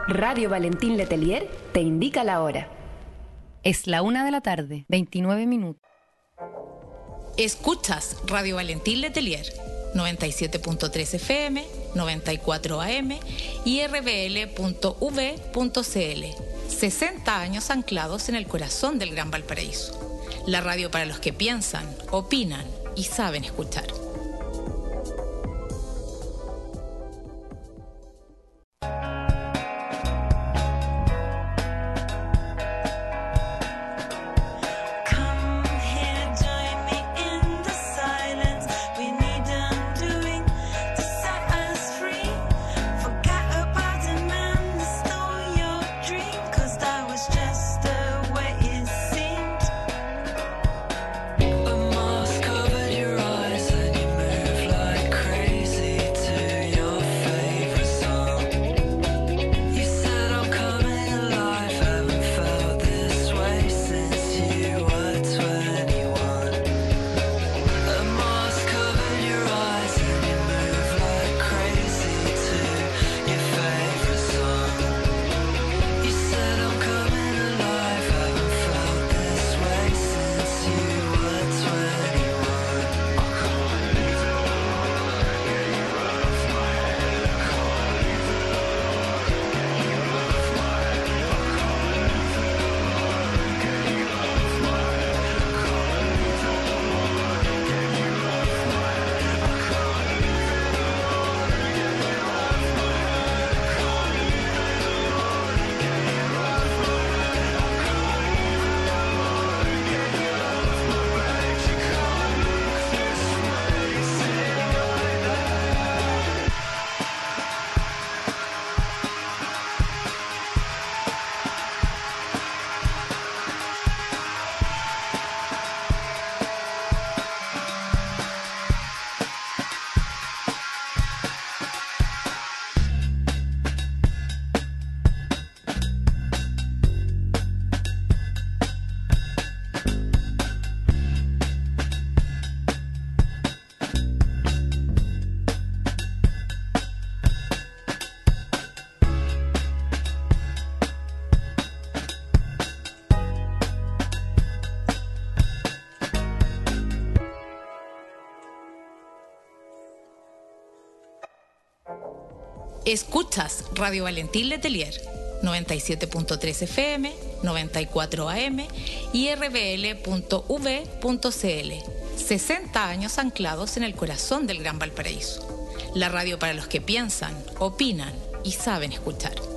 Radio Valentín Letelier te indica la hora. Es la 1:00 p.m, 29 minutos. Escuchas Radio Valentín Letelier, 97.3 FM, 94 AM y rbl.v.cl. 60 años anclados en el corazón del Gran Valparaíso. La radio para los que piensan, opinan y saben escuchar. Escuchas Radio Valentín Letelier, 97.3 FM, 94 AM y rbl.v.cl. 60 años anclados en el corazón del Gran Valparaíso. La radio para los que piensan, opinan y saben escuchar.